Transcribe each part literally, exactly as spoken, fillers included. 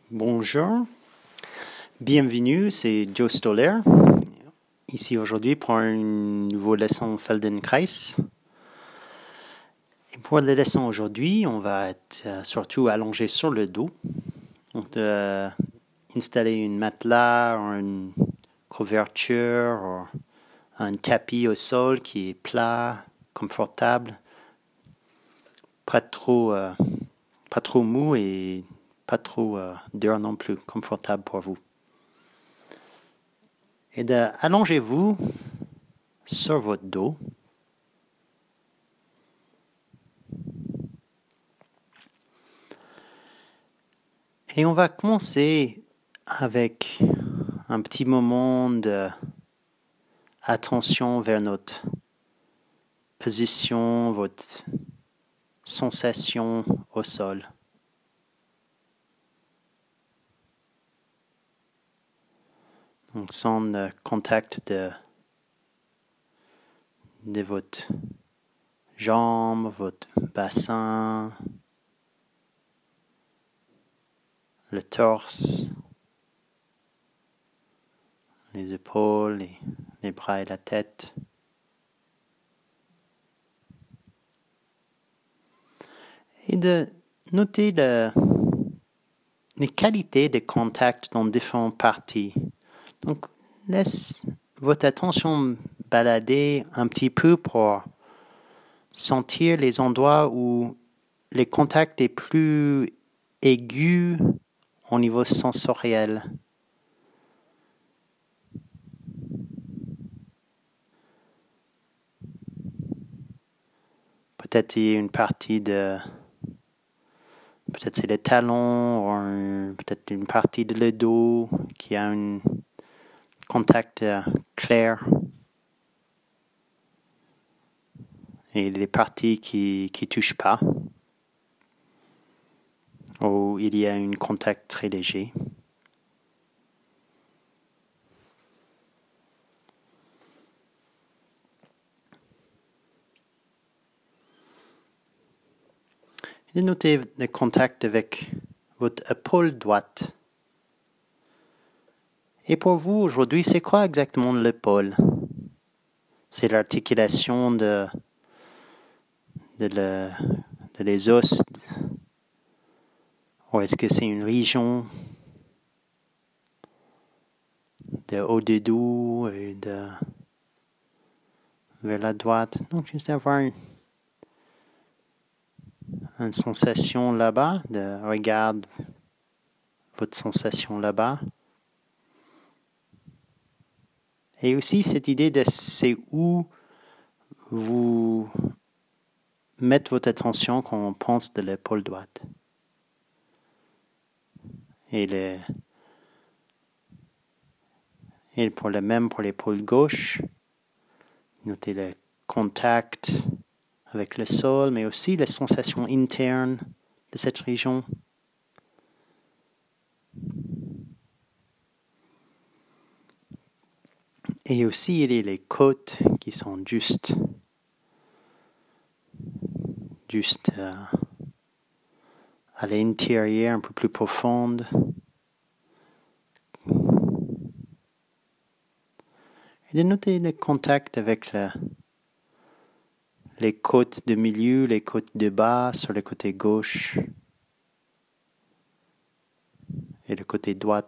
Bonjour, bienvenue, c'est Joe Stoller, ici aujourd'hui pour une nouvelle leçon Feldenkrais. Et pour la leçon aujourd'hui, on va être euh, surtout allongé sur le dos. On va euh, installer une matelas, ou une couverture, ou un tapis au sol qui est plat, confortable, pas trop, euh, pas trop mou et pas trop euh, dur non plus, confortable pour vous. Et de allongez-vous sur votre dos. Et on va commencer avec un petit moment d'attention vers notre position, votre sensation au sol. Donc, sans le contact de, de votre jambe, votre bassin, le torse, les épaules, les, les bras et la tête. Et de noter le, les qualités de contact dans différentes parties. Donc, laisse votre attention balader un petit peu pour sentir les endroits où les contacts est plus aigus au niveau sensoriel. Peut-être il y a une partie de... Peut-être c'est les talons, ou un, peut-être une partie de le dos qui a un contact euh, clair. Et les parties qui ne touchent pas, où il y a un contact très léger. Et notez le contact avec votre épaule droite. Et pour vous, aujourd'hui, c'est quoi exactement l'épaule? C'est l'articulation de, de, le, de les os? Ou est-ce que c'est une région de haut de dos et de vers la droite? Donc, juste avoir une, une sensation là-bas, de regarde votre sensation là-bas. Et aussi cette idée de c'est où vous mettez votre attention quand on pense de l'épaule droite. Et, le, et pour le même pour l'épaule gauche, notez le contact avec le sol, mais aussi les sensations internes de cette région. Et aussi, il y a les côtes qui sont juste, juste euh, à l'intérieur, un peu plus profondes. Et de noter le contact avec le, les côtes de milieu, les côtes de bas sur le côté gauche et le côté droit.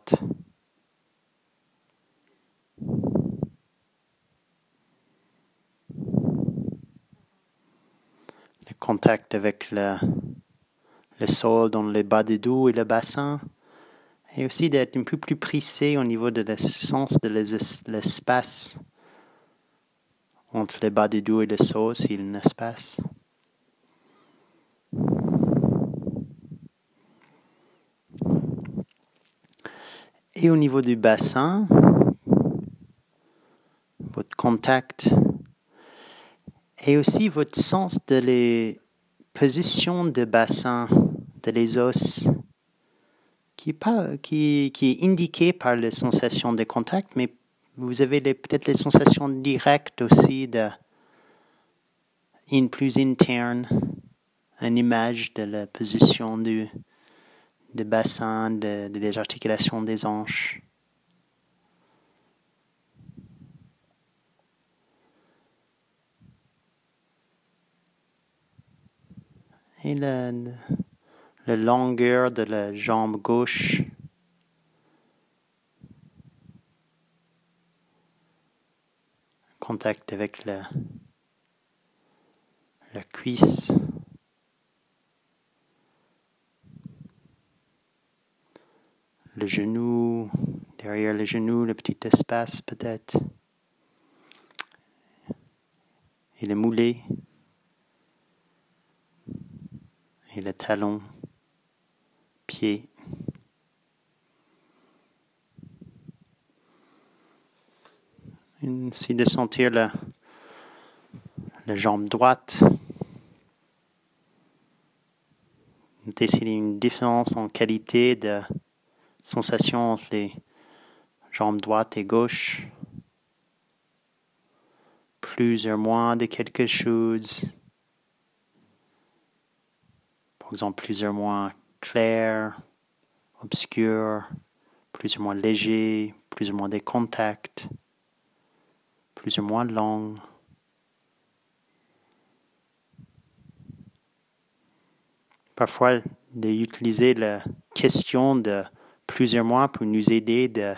Le contact avec le, le sol dans le bas du dos et le bassin. Et aussi d'être un peu plus précis au niveau de l'essence de l'espace entre le bas du dos et le sol, s'il y a un espace. Et au niveau du bassin, votre contact et aussi votre sens de les positions de bassin, de les os, qui est, pas, qui, qui est indiqué par les sensations de contact, mais vous avez les, peut-être les sensations directes aussi de une plus interne, une image de la position du, des bassins, de, de, des articulations des hanches. Et la, la longueur de la jambe gauche. Contact avec la, la cuisse. Le genou, derrière le genou, le petit espace peut-être. Et le moulet. Et le talon, pied. Ainsi de sentir la, la jambe droite. Décider une différence en qualité de sensation entre les jambes droite et gauche. Plus ou moins de quelque chose. Par exemple, plus ou moins clair, obscur, plus ou moins léger, plus ou moins des contacts, plus ou moins long. Parfois, d'utiliser la question de plus ou moins pour nous aider de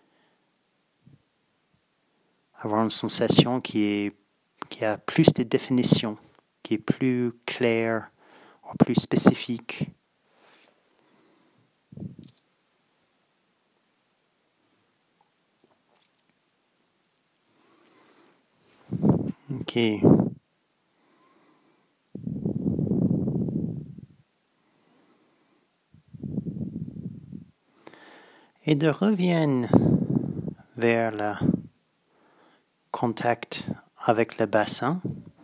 avoir une sensation qui est qui a plus de définition, qui est plus claire, ou plus spécifique. Ok. Et de revienne vers le contact avec le bassin.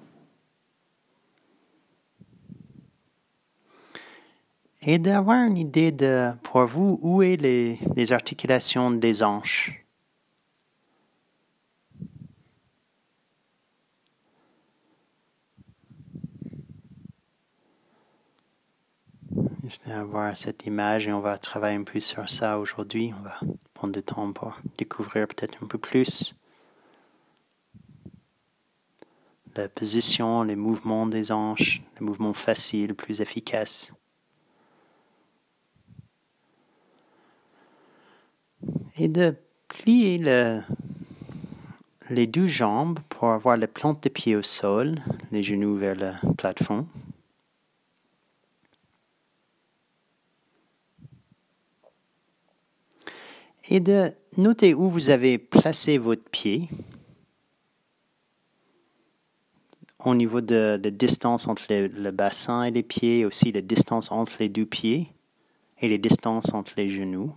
Et d'avoir une idée de, pour vous, où est les, les articulations des hanches. Juste avoir cette image et on va travailler un peu sur ça aujourd'hui. On va prendre du temps pour découvrir peut-être un peu plus la position, les mouvements des hanches, les mouvements faciles, plus efficaces. Et de plier le, les deux jambes pour avoir les plantes de pied au sol, les genoux vers le plafond. Et de noter où vous avez placé votre pied au niveau de la distance entre le, le bassin et les pieds, aussi la distance entre les deux pieds et les distances entre les genoux.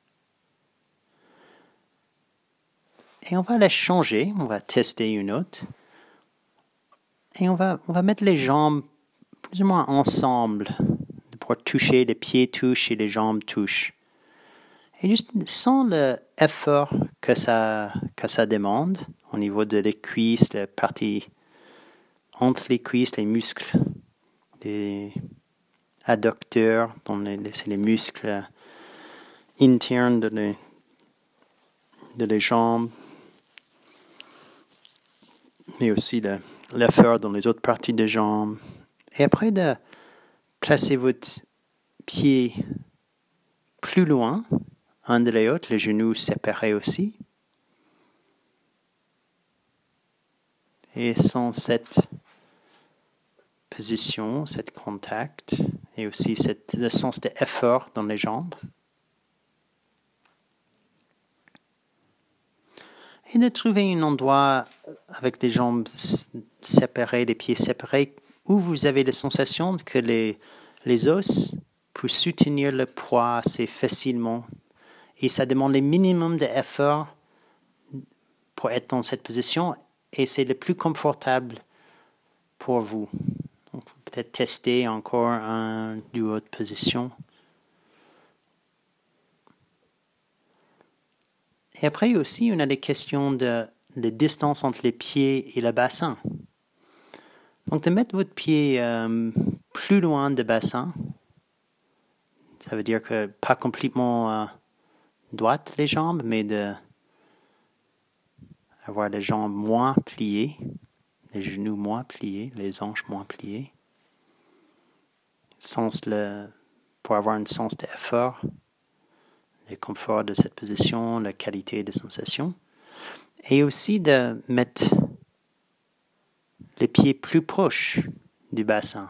Et on va la changer, on va tester une autre. Et on va, on va mettre les jambes plus ou moins ensemble pour toucher, les pieds touchent et les jambes touchent. Et juste sans l'effort que ça, que ça demande au niveau de les cuisses, la partie entre les cuisses, les muscles, les adducteurs, c'est les muscles internes de les, de les jambes, mais aussi le, l'effort dans les autres parties des jambes. Et après de placer votre pied plus loin, un de l'autre, les genoux séparés aussi. Et sans cette position, cet contact, et aussi cette, le sens d'effort dans les jambes. Et de trouver un endroit avec les jambes séparées, les pieds séparés, où vous avez la sensation que les, les os peuvent soutenir le poids assez facilement. Et ça demande le minimum d'effort pour être dans cette position. Et c'est le plus confortable pour vous. Donc, peut-être tester encore un, deux autres positions. Et après aussi, on a des questions de, de distance entre les pieds et le bassin. Donc, de mettre votre pied euh, plus loin du bassin, Ça veut dire que pas complètement euh, droites les jambes, mais de avoir les jambes moins pliées, les genoux moins pliés, les hanches moins pliées. Sens le, pour avoir un sens d'effort, le confort de cette position, la qualité des sensations. Et aussi de mettre les pieds plus proches du bassin.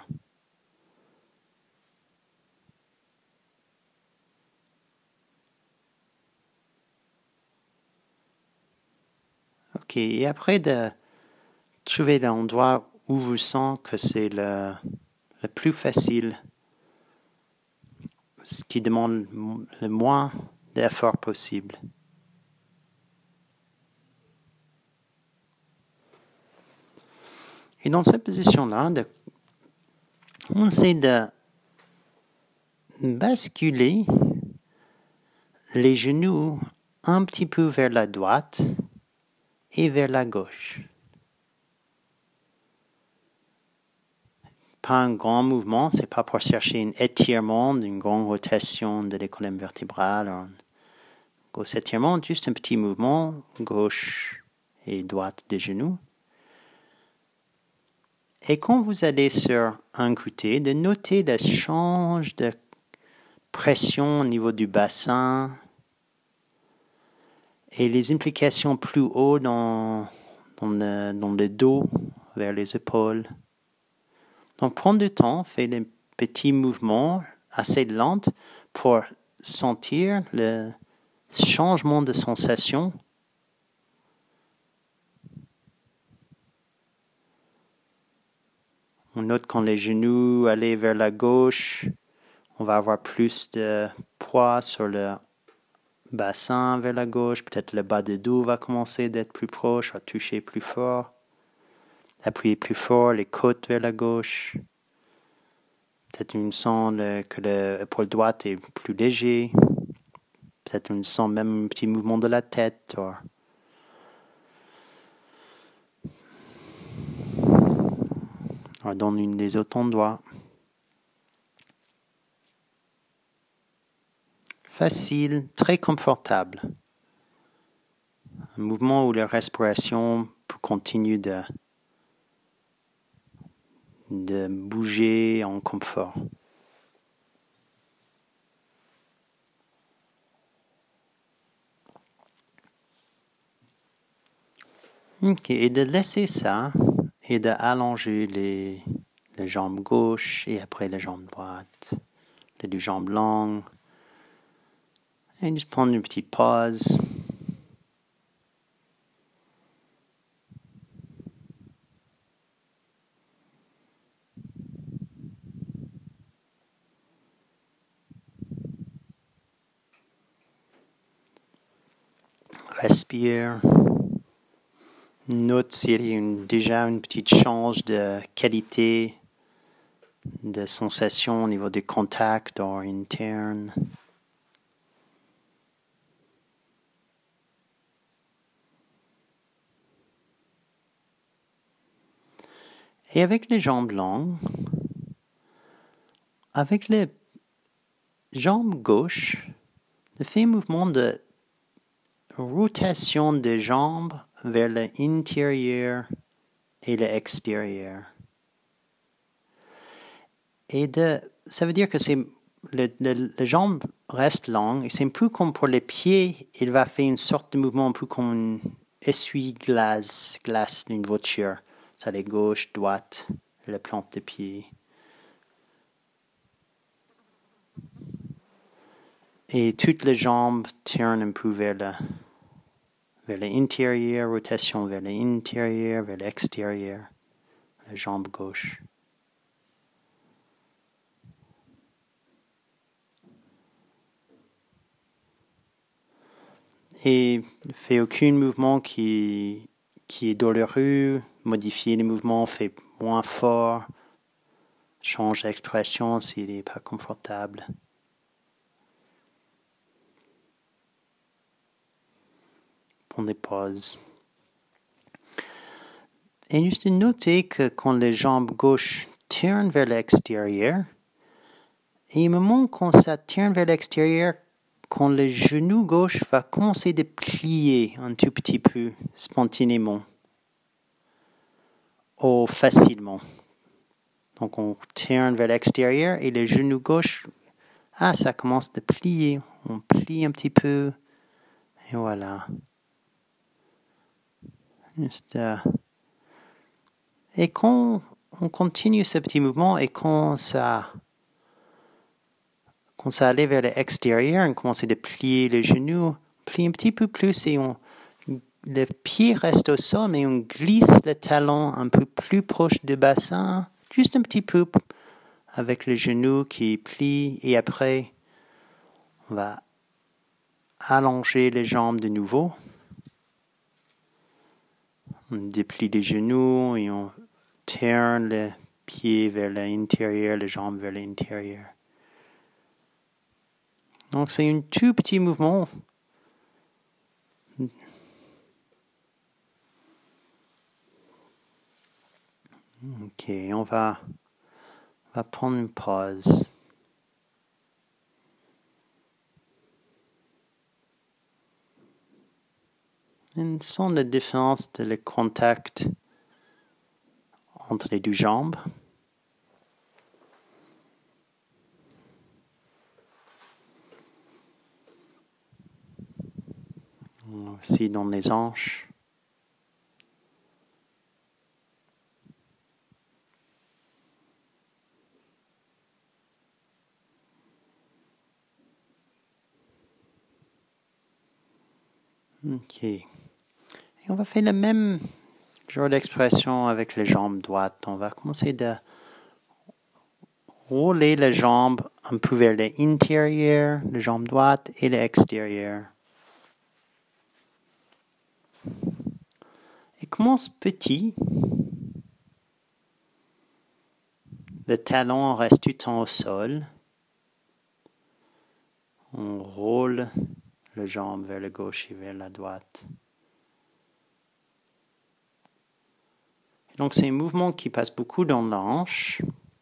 OK. Et après, de trouver l'endroit où vous sentez que c'est le, le plus facile, ce qui demande le moins d'effort possible. Et dans cette position-là, de, on essaie de basculer les genoux un petit peu vers la droite et vers la gauche. Pas un grand mouvement, c'est pas pour chercher un étirement, une grande rotation de la colonne vertébrale, un gros étirement, juste un petit mouvement gauche et droite des genoux. Et quand vous allez sur un côté, de noter le change de pression au niveau du bassin et les implications plus haut dans, dans, le, dans le dos, vers les épaules. Donc, prendre du temps, faire des petits mouvements assez lents pour sentir le changement de sensation. On note quand les genoux allaient vers la gauche, on va avoir plus de poids sur le bassin vers la gauche. Peut-être le bas du dos va commencer d'être plus proche, va toucher plus fort. Appuyer plus fort les côtes vers la gauche. Peut-être on sent le, que l'épaule droite est plus léger. Peut-être on sent même un petit mouvement de la tête. Or. Or dans une des autres endroits. Facile, très confortable. Un mouvement où la respiration peut continuer de de bouger en confort. Ok, et de laisser ça et d'allonger les, les jambes gauches et après les jambes droites, les deux jambes longues. Et juste prendre une petite pause. Respire. Note s'il y a une, déjà une petite change de qualité, de sensation au niveau du contact ou interne. Et avec les jambes longues, avec les jambes gauches, de faire un mouvement de rotation des jambes vers l'intérieur et l'extérieur. Et de, ça veut dire que c'est le, le, les jambes restent longues et c'est un peu comme pour les pieds, il va faire une sorte de mouvement un peu comme un essuie-glace glace d'une voiture. Ça les gauche, droite, la plante de pied. Et toutes les jambes tournent un peu vers le vers l'intérieur, rotation vers l'intérieur, vers l'extérieur, la jambe gauche. Et ne fait aucun mouvement qui, qui est douloureux, modifier les mouvements, fait moins fort, change l'expression s'il n'est pas confortable. Prendre des pauses. Et juste noter que quand les jambes gauches tournent vers l'extérieur, Et au moment quand ça tourne vers l'extérieur, quand le genou gauche va commencer de plier un tout petit peu spontanément ou facilement. Donc on tourne vers l'extérieur et le genou gauche, ah, ça commence de plier. On plie un petit peu et voilà. Juste, euh, et quand on continue ce petit mouvement et quand ça, quand ça allait vers l'extérieur, on commençait de plier les genoux, on plie un petit peu plus et on, le pied reste au sol, mais on glisse le talon un peu plus proche du bassin, juste un petit peu avec le genou qui plie et après on va allonger les jambes de nouveau. On déplie les genoux et on tourne le pied vers l'intérieur, les jambes vers l'intérieur. Donc c'est un tout petit mouvement. Ok, on va, on va prendre une pause. On sent la différence de le contact entre les deux jambes. Aussi dans les hanches. Ok. Et on va faire le même genre d'expression avec les jambes droites. On va commencer de rouler les jambes un peu vers l'intérieur, les jambes droites et l'extérieur. Et commence petit. Le talon reste tout le temps au sol. On roule les jambes vers la gauche et vers la droite. Et donc c'est un mouvement qui passe beaucoup dans la hanche.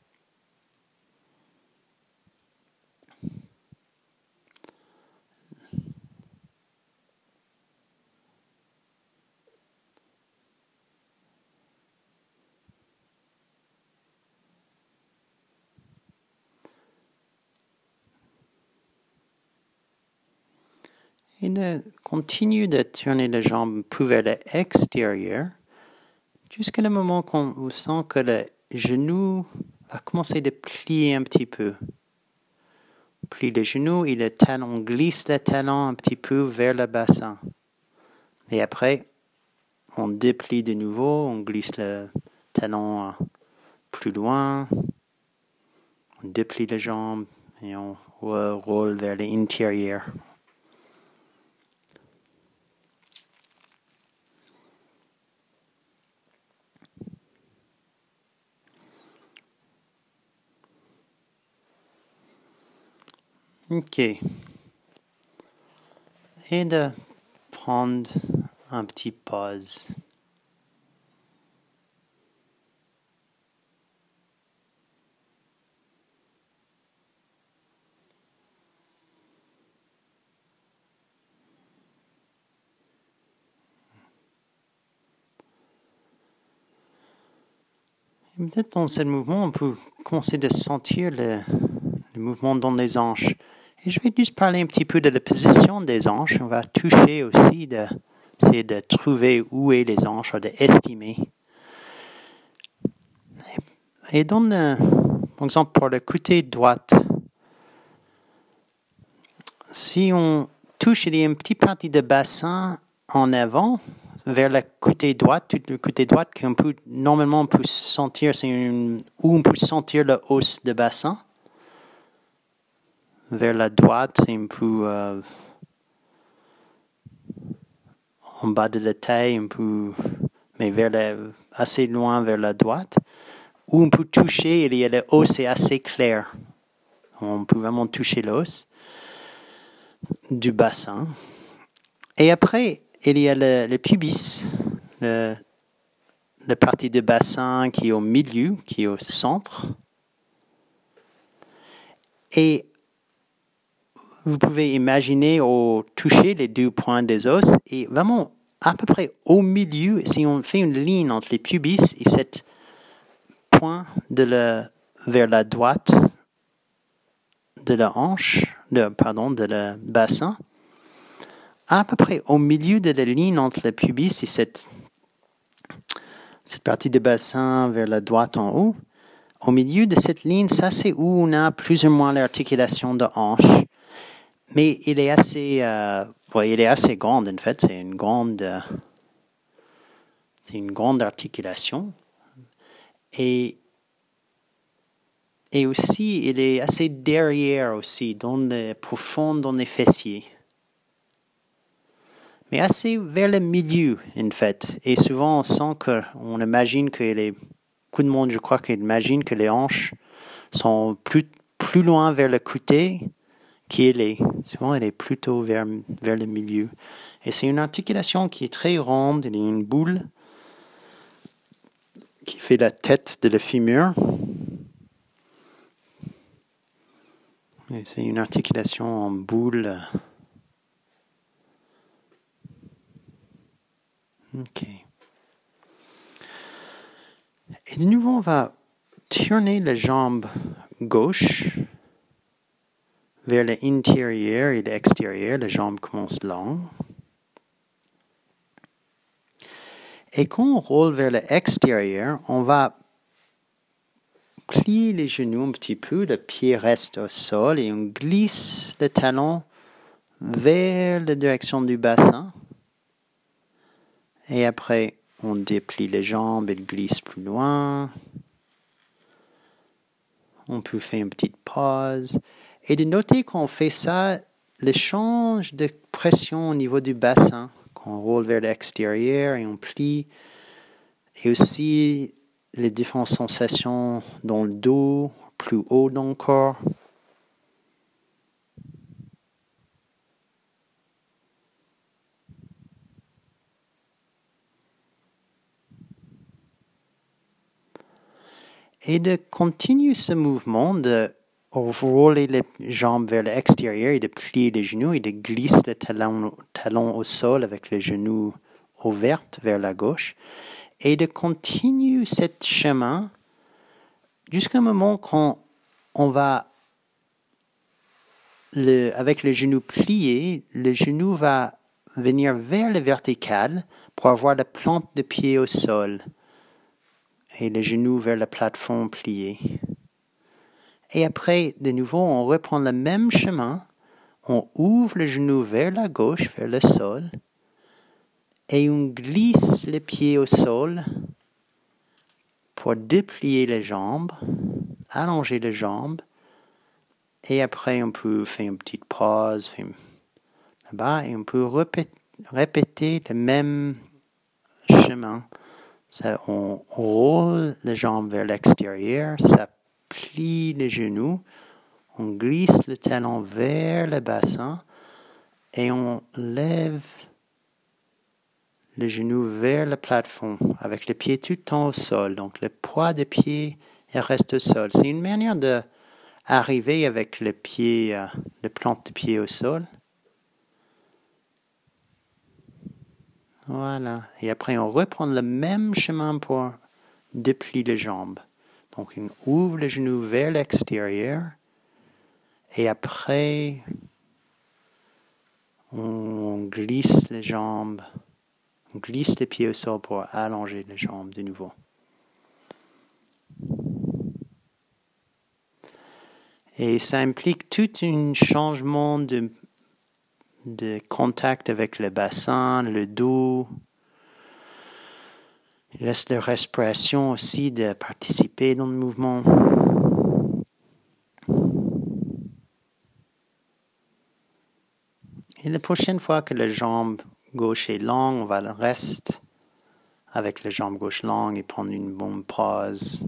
Et de, continue de tourner les jambes un peu vers l'extérieur jusqu'à le moment qu'on vous sent que le genou va commencer de plier un petit peu. On plie le genou et le talon, on glisse le talon un petit peu vers le bassin. Et après, on déplie de nouveau, on glisse le talon plus loin, on déplie les jambes et on roule vers l'intérieur. Ok. Et de prendre un petit pause. Et peut-être dans ce mouvement, on peut commencer à sentir le, le mouvement dans les hanches. Et je vais juste parler un petit peu de la position des hanches. On va toucher aussi, de, essayer de trouver où est les hanches, d'estimer. Et, et dans le, par exemple, pour le côté droit, si on touche, il y a une petite partie de bassin en avant, vers le côté droit, tout le côté droit qu'on peut, normalement, on peut sentir, c'est une, où on peut sentir le os de bassin. Vers la droite, c'est un peu euh, en bas de la taille, un peu, mais vers la, assez loin vers la droite. Où on peut toucher, il y a le os, c'est assez clair. On peut vraiment toucher l'os du bassin. Et après, il y a le, le pubis, le, la partie du bassin qui est au milieu, qui est au centre. Et vous pouvez imaginer ou toucher les deux points des os et vraiment à peu près au milieu, si on fait une ligne entre les pubis et cette point de la, vers la droite de la hanche, de, pardon, de le bassin, à peu près au milieu de la ligne entre le pubis et cette, cette partie du bassin vers la droite en haut, au milieu de cette ligne, ça c'est où on a plus ou moins l'articulation de hanche. Mais il est assez, euh, ouais, il est assez grand en fait. C'est une grande, euh, c'est une grande articulation. Et, et aussi, il est assez derrière aussi, dans le, profond dans les fessiers. Mais assez vers le milieu, en fait. Et souvent, on sent que, on imagine que les, beaucoup de monde, je crois, qu'ils imaginent que les hanches sont plus, plus loin vers le côté qu'elle est. Souvent, elle est plutôt vers, vers le milieu. Et c'est une articulation qui est très ronde. Il y a une boule qui fait la tête de le fémur. Et c'est une articulation en boule. OK. Et de nouveau, on va tourner la jambe gauche vers l'intérieur et l'extérieur. La jambe commence longue. Et quand on roule vers l'extérieur, on va plier les genoux un petit peu. Le pied reste au sol et on glisse le talon vers la direction du bassin. Et après, on déplie les jambes et glisse plus loin. On peut faire une petite pause. Et de noter qu'on fait ça, le change de pression au niveau du bassin, qu'on roule vers l'extérieur et on plie. Et aussi les différentes sensations dans le dos, plus haut dans le corps. Et de continuer ce mouvement de rouler les jambes vers l'extérieur et de plier les genoux et de glisser le talon, talon au sol avec les genoux ouverts vers la gauche. Et de continuer ce chemin jusqu'à un moment quand on va, le, avec le genou plié, le genou va venir vers le vertical pour avoir la plante de pied au sol et le genou vers la plateforme pliée. Et après, de nouveau, on reprend le même chemin, on ouvre le genou vers la gauche, vers le sol, et on glisse les pieds au sol pour déplier les jambes, allonger les jambes, et après on peut faire une petite pause faire là-bas, et on peut répéter, répéter le même chemin. Ça, on roule les jambes vers l'extérieur, ça plie les genoux, on glisse le talon vers le bassin et on lève le genou vers la plateforme avec les pieds tout le temps au sol. Donc le poids des pieds il reste au sol. C'est une manière d'arriver avec le pied, euh, le plante de pied au sol. Voilà. Et après, on reprend le même chemin pour déplier les jambes. Donc, on ouvre le genou vers l'extérieur. Et après, on glisse les jambes. On glisse les pieds au sol pour allonger les jambes de nouveau. Et ça implique tout un changement de, de contact avec le bassin, le dos. Il laisse la respiration aussi de participer dans le mouvement. Et la prochaine fois que la jambe gauche est longue, on va le rester avec la jambe gauche longue et prendre une bonne pause.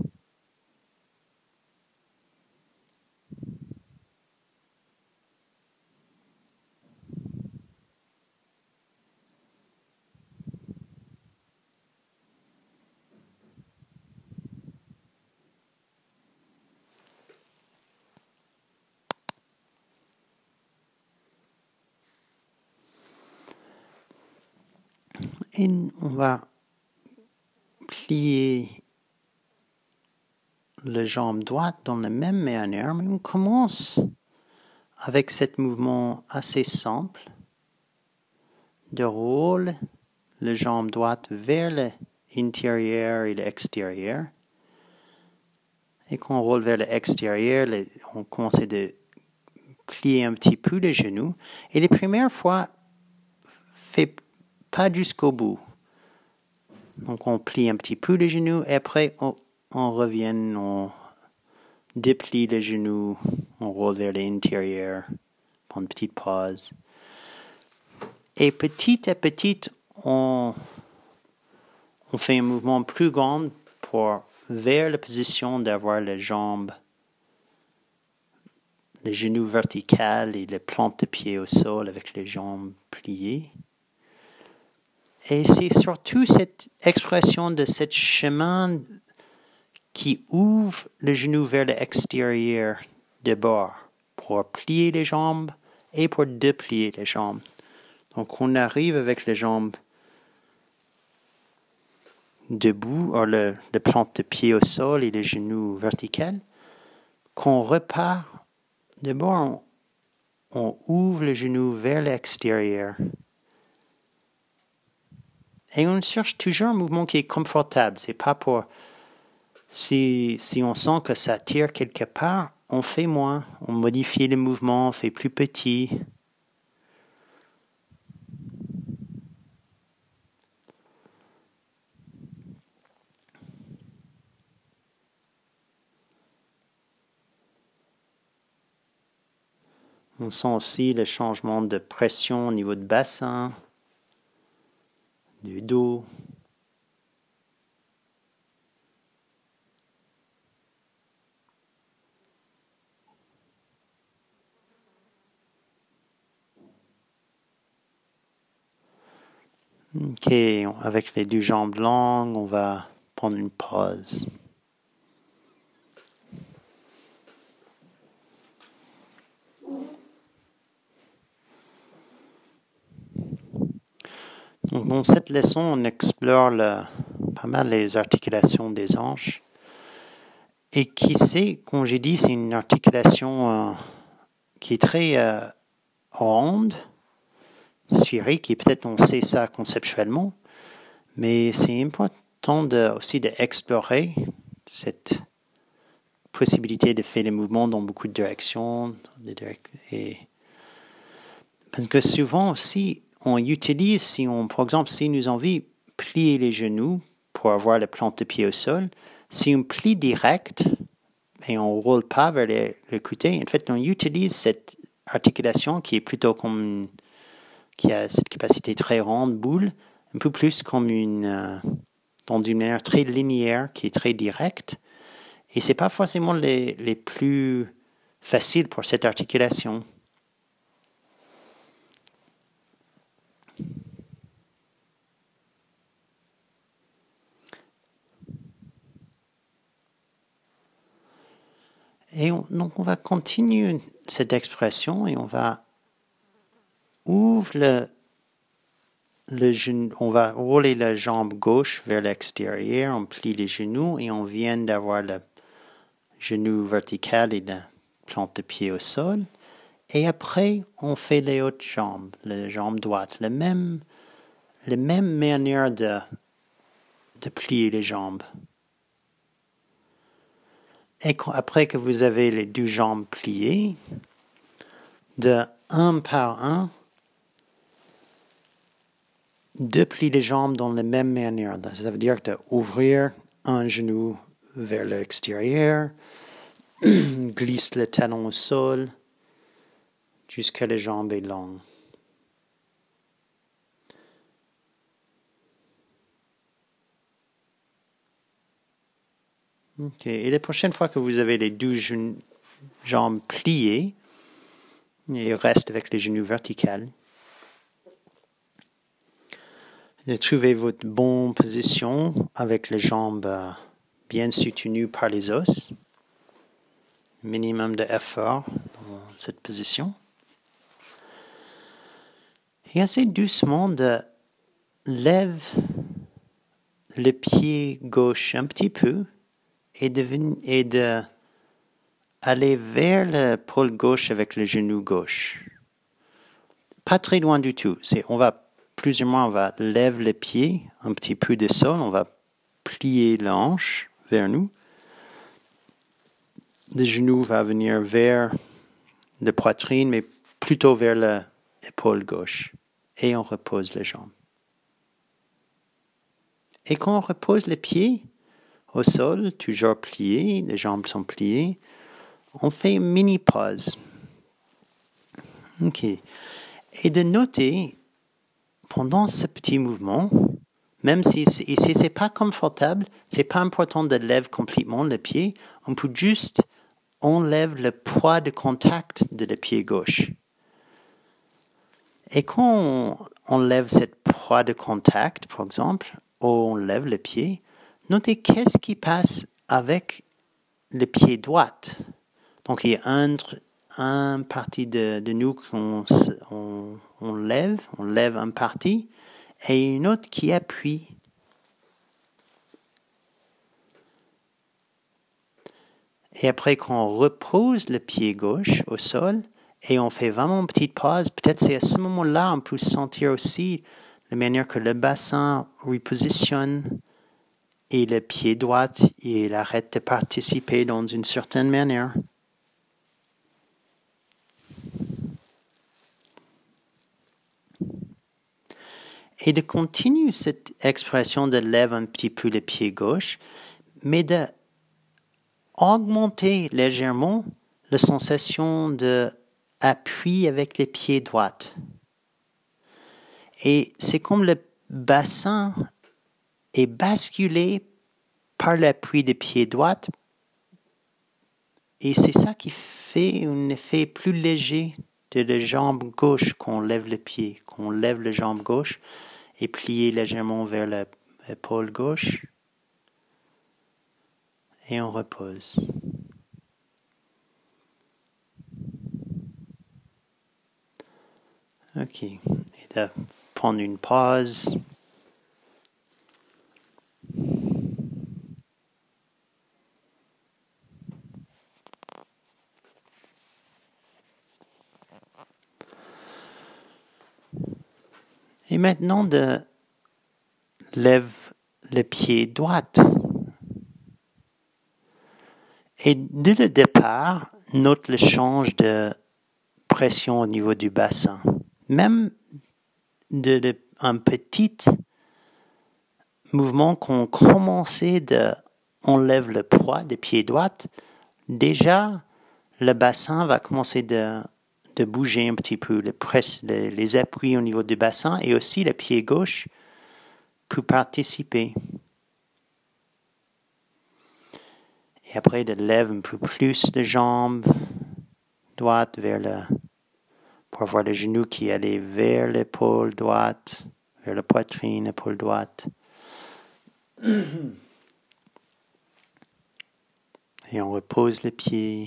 Et on va plier la jambe droite dans la même manière, mais on commence avec ce mouvement assez simple de rouler la jambe droite vers l'intérieur et l'extérieur. Et quand on roule vers l'extérieur, on commence à plier un petit peu les genoux. Et les premières fois, fait pas jusqu'au bout. Donc on plie un petit peu les genoux et après on, on revient, on déplie les genoux, on roule vers l'intérieur, prend une petite pause. Et petit à petit, on, on fait un mouvement plus grand pour vers la position d'avoir les jambes, les genoux verticales et les plantes de pied au sol avec les jambes pliées. Et c'est surtout cette expression de ce chemin qui ouvre le genou vers l'extérieur d'abord pour plier les jambes et pour déplier les jambes. Donc on arrive avec les jambes debout, ou le, le plante de pied au sol et les genoux verticales. Qu'on repart, d'abord on, on ouvre le genou vers l'extérieur. Et on cherche toujours un mouvement qui est confortable. C'est pas pour... Si, si on sent que ça tire quelque part, on fait moins. On modifie le mouvement, on fait plus petit. On sent aussi le changement de pression au niveau du bassin, du dos. Ok, avec les deux jambes longues, on va prendre une pause. Donc, dans cette leçon, on explore le, pas mal les articulations des hanches. Et qui sait, comme j'ai dit, c'est une articulation euh, qui est très euh, ronde, sphérique, et peut-être on sait ça conceptuellement, mais c'est important de, aussi d'explorer cette possibilité de faire des mouvements dans beaucoup de directions. Et parce que souvent aussi, on utilise, si on, par exemple, si nous avons envie de plier les genoux pour avoir la plante de pied au sol, si on plie direct et on ne roule pas vers le, le côté, en fait, on utilise cette articulation qui est plutôt comme une, qui a cette capacité très ronde, boule, un peu plus comme une, euh, dans une manière très linéaire qui est très directe. Et ce n'est pas forcément les, les plus faciles pour cette articulation. Et on, donc on va continuer cette expression et on va ouvrir le, le genou, on va rouler la jambe gauche vers l'extérieur, on plie les genoux et on vient d'avoir le genou vertical et la plante de pied au sol. Et après, on fait les autres jambes, la jambe droite, la même, la même manière de, de plier les jambes. Et après que vous avez les deux jambes pliées, de un par un, de plier les jambes dans la même manière. Ça veut dire d'ouvrir un genou vers l'extérieur, glisse le talon au sol, jusqu'à la jambe est longue. Ok. Et la prochaine fois que vous avez les deux genoux, jambes pliées, et reste avec les genoux verticales, trouvez votre bonne position avec les jambes bien soutenues par les os. Minimum d'effort dans cette position. Et assez doucement de lève le pied gauche un petit peu et de, et de aller vers l'épaule gauche avec le genou gauche. Pas très loin du tout. C'est, on va plus ou moins, on va lever le pied un petit peu du sol, on va plier la hanche vers nous. Le genou va venir vers la poitrine, mais plutôt vers l'épaule gauche. Et on repose les jambes. Et quand on repose les pieds au sol, toujours pliés, les jambes sont pliées, on fait une mini pause. Ok. Et de noter, pendant ce petit mouvement, même si ce n'est pas confortable, ce n'est pas important de lever complètement le pied, on peut juste enlever le poids de contact de le pied gauche. Et quand on enlève cette poids de contact, par exemple, ou on lève le pied, notez qu'est-ce qui passe avec le pied droit. Donc il y a un, un partie de, de nous qu'on on, on lève, on lève un partie, et une autre qui appuie. Et après qu'on repose le pied gauche au sol, et on fait vraiment une petite pause, peut-être c'est à ce moment-là on peut sentir aussi la manière que le bassin repositionne et le pied droit, il arrête de participer dans une certaine manière. Et de continuer cette expression de lever un petit peu le pied gauche, mais de augmenter légèrement la sensation d'appui avec les pieds droits. Et c'est comme le bassin est basculé par l'appui des pieds droits. Et c'est ça qui fait un effet plus léger de la jambe gauche quand on lève le pied, quand on lève la jambe gauche et plier légèrement vers l'épaule gauche. Et on repose. Ok. Et de prendre une pause. Et maintenant de lève le pied droit. Et dès le départ, note le change de pression au niveau du bassin. Même de, de un petit mouvement qu'on commençait de enlève le poids des pieds droits, déjà le bassin va commencer de, de bouger un petit peu, le presse, les, les appuis au niveau du bassin et aussi le pied gauche peut participer. Et après, de lève un peu plus de jambes droite vers le, pour avoir le genou qui allait vers l'épaule droite, vers la poitrine, épaule droite. Et on repose les pieds.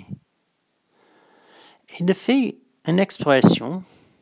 Et de faire une expression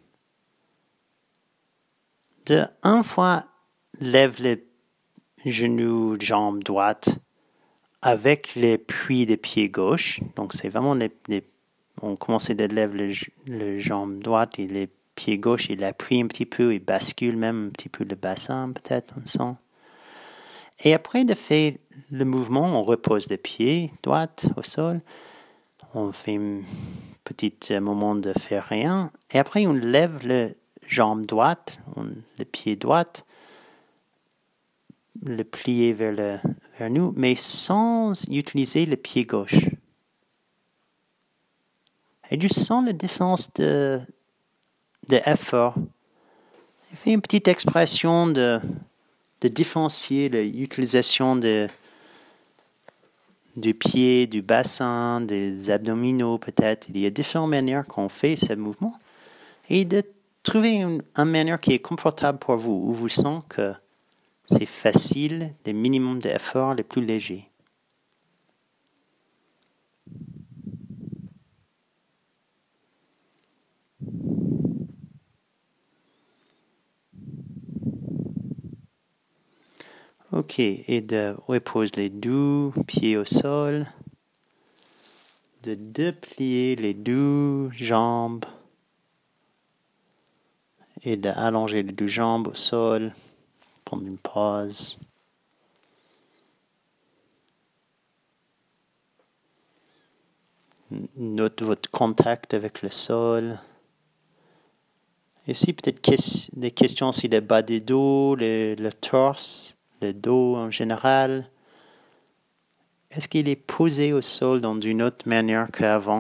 de un fois lève les genoux, jambes droites avec l'appui des pieds gauche. Donc c'est vraiment les, les on commence de lever le, le jambe droite et les pieds gauche, il appuie un petit peu, il bascule même un petit peu le bassin peut-être, on sent. Et après de faire le mouvement, on repose les pieds droites au sol, on fait un petit moment de faire rien, et après on lève le jambe droite, on, le pied droit, le plier vers, le, vers nous, mais sans utiliser le pied gauche. Et tu sens la différence de, de effort. Il fait une petite expression de, de différencier l'utilisation de, du pied, du bassin, des abdominaux peut-être. Il y a différentes manières qu'on fait ce mouvement. Et de trouver une, une manière qui est confortable pour vous, où vous sentez que c'est facile, le minimum d'effort le plus léger. Ok, et de reposer les deux pieds au sol, de déplier les deux jambes et d'allonger les deux jambes au sol, prendre une pause. Note votre contact avec le sol. Et aussi peut-être que- des questions sur le bas du dos, le, le torse, le dos en général. Est-ce qu'il est posé au sol dans une autre manière qu'avant?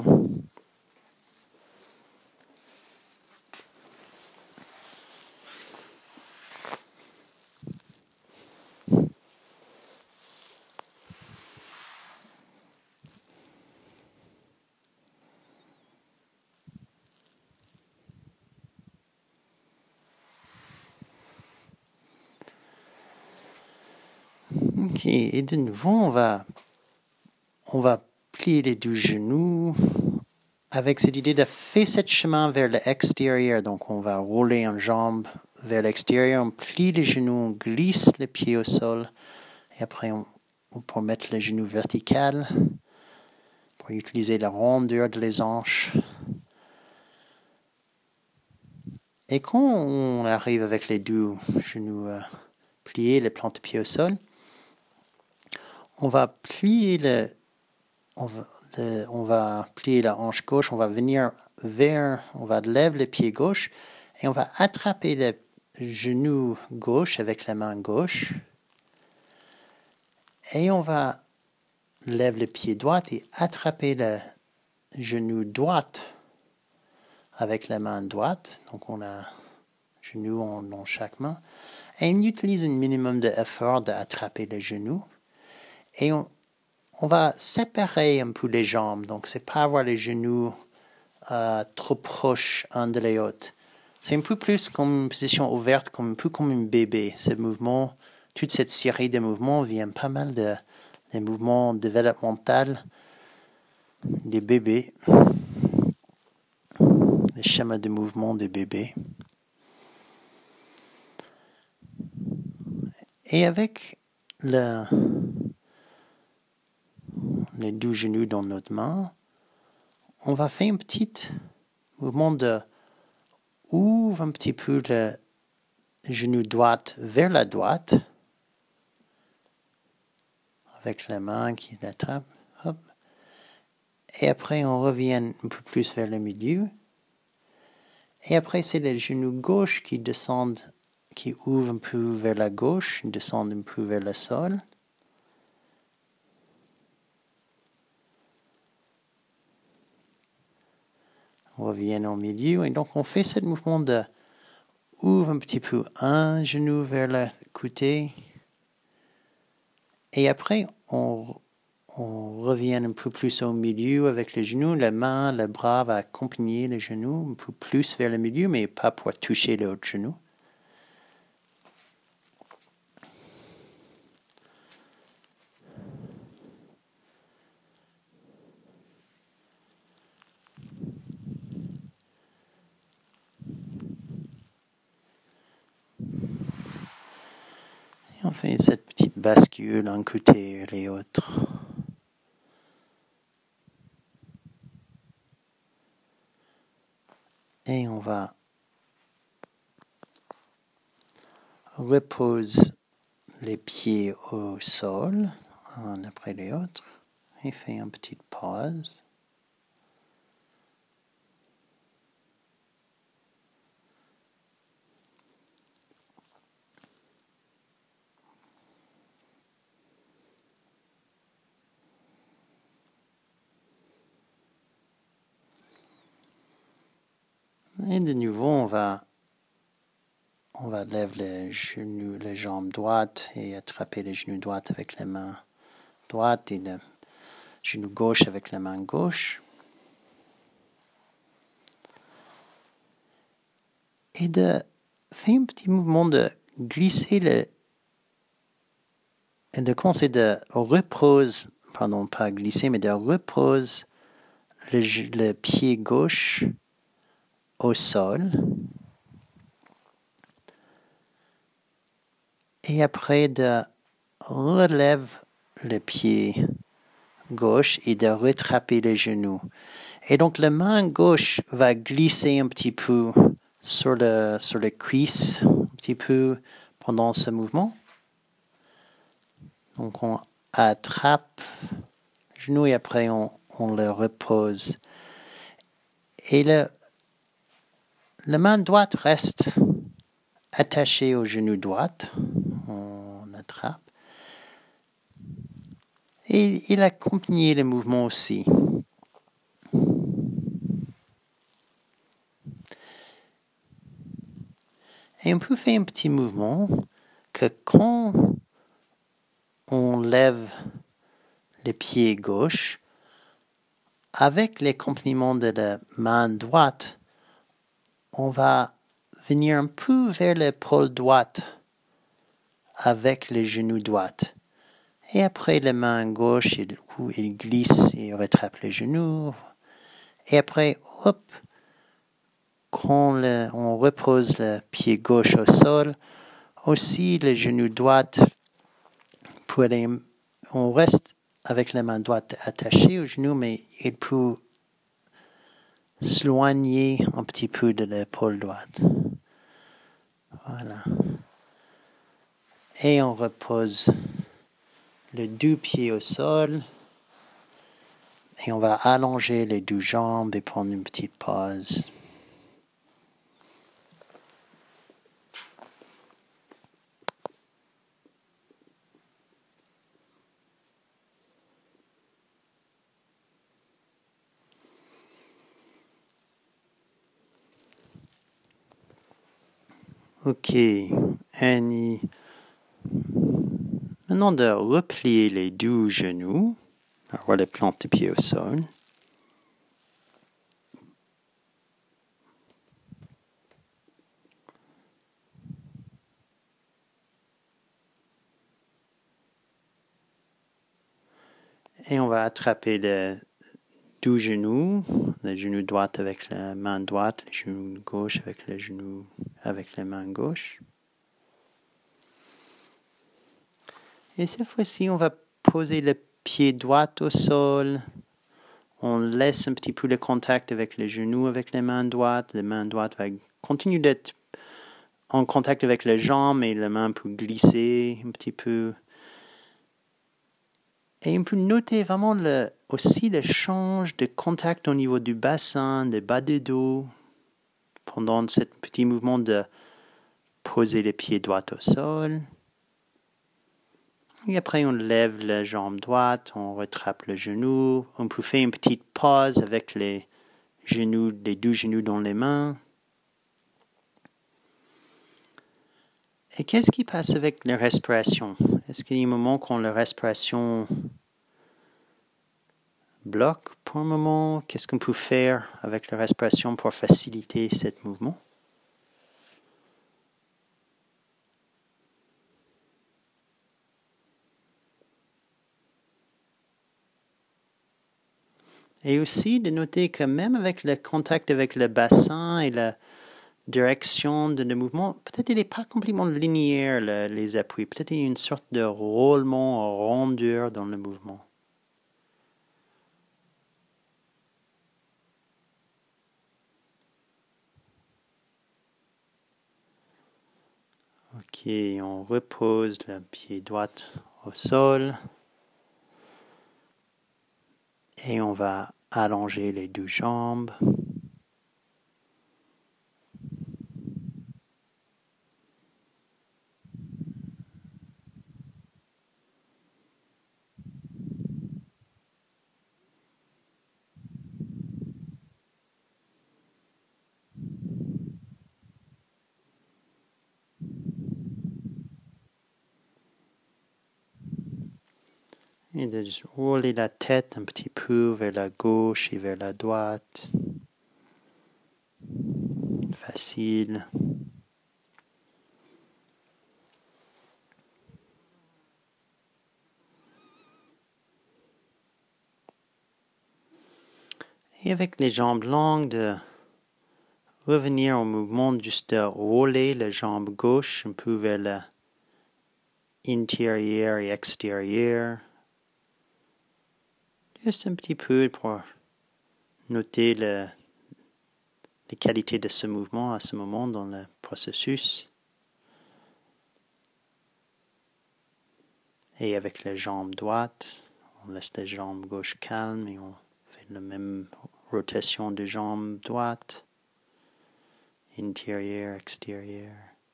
Ok, et de nouveau, on va, on va plier les deux genoux avec cette idée de faire ce chemin vers l'extérieur. Donc, on va rouler en jambe vers l'extérieur, on plie les genoux, on glisse les pieds au sol, et après, on, on peut mettre les genoux verticales pour utiliser la rondeur de les hanches. Et quand on arrive avec les deux genoux euh, pliés, les plantes de pied au sol, on va plier le, on va, le, on va plier la hanche gauche, on va venir vers, on va lever le pied gauche et on va attraper le genou gauche avec la main gauche et on va lever le pied droit et attraper le genou droit avec la main droite. Donc on a genou en, dans chaque main. Et on utilise un minimum d'effort d'attraper le genou. Et on, on va séparer un peu les jambes. Donc, c'est pas avoir les genoux euh, trop proches un de l'autre. C'est un peu plus comme une position ouverte, comme, un peu comme un bébé. Ce mouvement, toute cette série de mouvements vient pas mal de, des mouvements développementaux des bébés. Des schémas de mouvement des bébés. Et avec le, les deux genoux dans notre main, on va faire un petit mouvement de ouvre un petit peu le genou droit vers la droite avec la main qui l'attrape. Hop. Et après, on revient un peu plus vers le milieu. Et après, c'est le genou gauche qui descend, qui ouvre un peu vers la gauche, descend un peu vers le sol. On revient au milieu. Et donc, on fait ce mouvement de ouvre un petit peu un genou vers le côté. Et après, on, on revient un peu plus au milieu avec les genoux. La main, le bras va accompagner les genoux un peu plus vers le milieu, mais pas pour toucher l'autre genou. Et on fait cette petite bascule d'un côté et l'autre. Et on va reposer les pieds au sol, un après l'autre, et faire une petite pause. Et de nouveau, on va, on va lever les genoux, les jambes droites et attraper les genoux droites avec la main droite et le genou gauche avec la main gauche. Et de faire un petit mouvement de glisser le, et de commencer de repose, pardon, pas glisser, mais de repose le, le pied gauche au sol. Et après de relève le pied gauche et de rattraper les genoux. Et donc la main gauche va glisser un petit peu sur le, sur le cuisse, un petit peu pendant ce mouvement. Donc on attrape le genou et après on, on le repose. Et le, la main droite reste attachée au genou droit. On attrape. Et il accompagne le mouvement aussi. Et on peut faire un petit mouvement que quand on lève le pied gauche, avec l'accompagnement de la main droite, on va venir un peu vers l'épaule droite avec le genou droit. Et après la main gauche, il, il glisse et rattrape le genou. Et après, hop, quand le, on repose le pied gauche au sol, aussi le genou droit, peut aller, on reste avec la main droite attachée au genou, mais il peut s'éloigner un petit peu de l'épaule droite. Voilà. Et on repose les deux pieds au sol. Et on va allonger les deux jambes et prendre une petite pause. Ok. Et maintenant de replier les deux genoux. Alors, on les plante les pieds au sol. Et on va attraper les deux genoux, le genou droit avec la main droite, le genou gauche avec le genou avec la main gauche. Et cette fois-ci, on va poser le pied droit au sol. On laisse un petit peu le contact avec le genou avec la main droite. La main droite va continuer d'être en contact avec les jambes et la main peut glisser un petit peu. Et on peut noter vraiment le, aussi le change de contact au niveau du bassin, du bas du dos, pendant ce petit mouvement de poser les pieds droits au sol. Et après, on lève la jambe droite, on rattrape le genou. On peut faire une petite pause avec les genoux, les deux genoux dans les mains. Et qu'est-ce qui passe avec la respiration? Est-ce qu'il y a un moment quand la respiration bloque pour un moment? Qu'est-ce qu'on peut faire avec la respiration pour faciliter ce mouvement? Et aussi de noter que même avec le contact avec le bassin et la direction de le mouvement, peut-être il n'est pas complètement linéaire le, les appuis. Peut-être il y a une sorte de roulement, rondeur dans le mouvement. Ok, on repose le pied droit au sol. Et on va allonger les deux jambes. Et de rouler la tête un petit peu vers la gauche et vers la droite. Facile. Et avec les jambes longues, de revenir au mouvement, juste de rouler la jambe gauche un peu vers la intérieur et extérieur. Juste un petit peu pour noter le, les qualités de ce mouvement à ce moment dans le processus. Et avec la jambe droite, on laisse la jambe gauche calme et on fait la même rotation de jambe droite, intérieur, extérieur.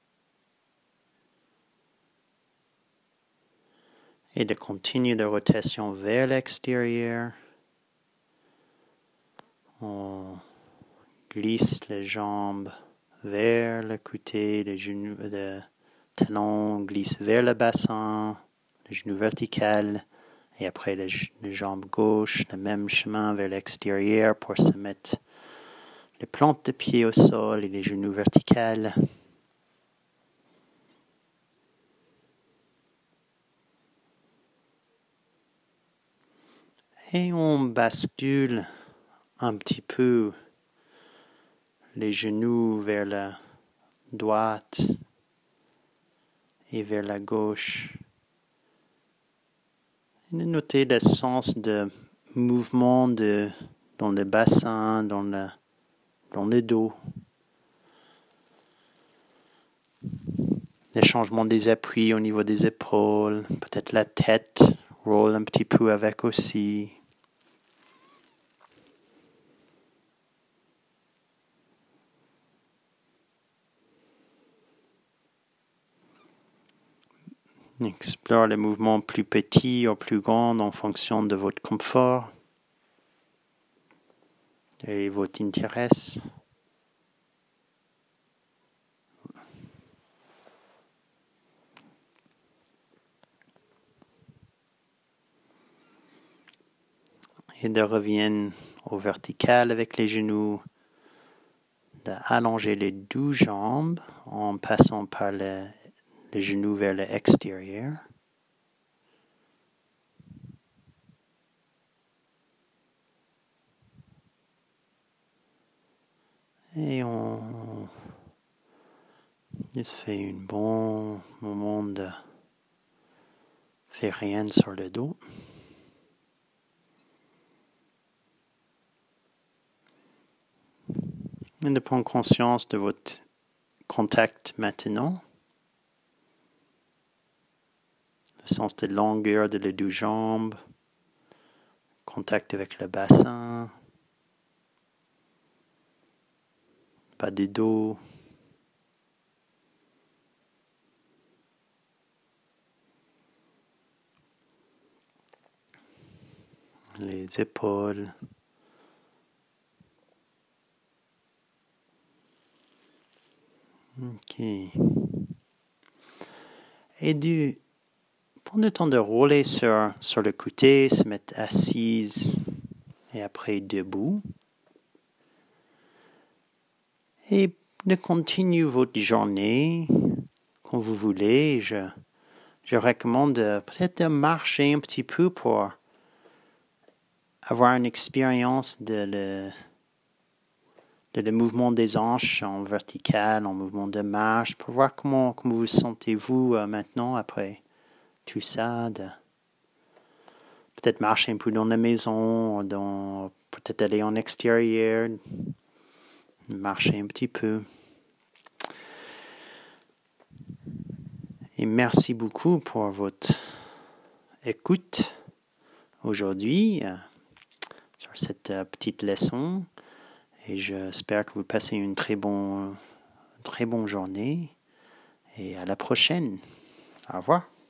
Et de continuer la rotation vers l'extérieur. On glisse les jambes vers le côté, les genoux, le talon glisse vers le bassin, le genou vertical, et après les, les jambes gauche, le même chemin vers l'extérieur pour se mettre les plantes de pied au sol et les genoux verticales. Et on bascule un petit peu les genoux vers la droite et vers la gauche. Et de noter le sens de mouvement de, dans le bassin, dans le, dans le dos. Les changements des appuis au niveau des épaules, peut-être la tête roule un petit peu avec aussi. Explore les mouvements plus petits ou plus grands en fonction de votre confort et votre intérêt. Et de revenir au vertical avec les genoux, d'allonger les deux jambes en passant par le, les genoux vers l'extérieur. Et on juste fait un bon moment de faire rien sur le dos. Et de prendre conscience de votre contact maintenant. Le sens de longueur de les deux jambes. Contact avec le bassin. Pas du dos. Les épaules. Ok. Et du, prendre le temps de rouler sur, sur le côté, se mettre assise et après debout. Et de continuer votre journée comme vous voulez. Je, je recommande de, peut-être de marcher un petit peu pour avoir une expérience de le, de le mouvement des hanches en vertical, en mouvement de marche, pour voir comment, comment vous sentez-vous euh, maintenant après tout ça. De, peut-être marcher un peu dans la maison, dans, peut-être aller en extérieur, marcher un petit peu. Et merci beaucoup pour votre écoute aujourd'hui euh, sur cette euh, petite leçon. Et j'espère que vous passez une très bonne, très bonne journée. Et à la prochaine. Au revoir.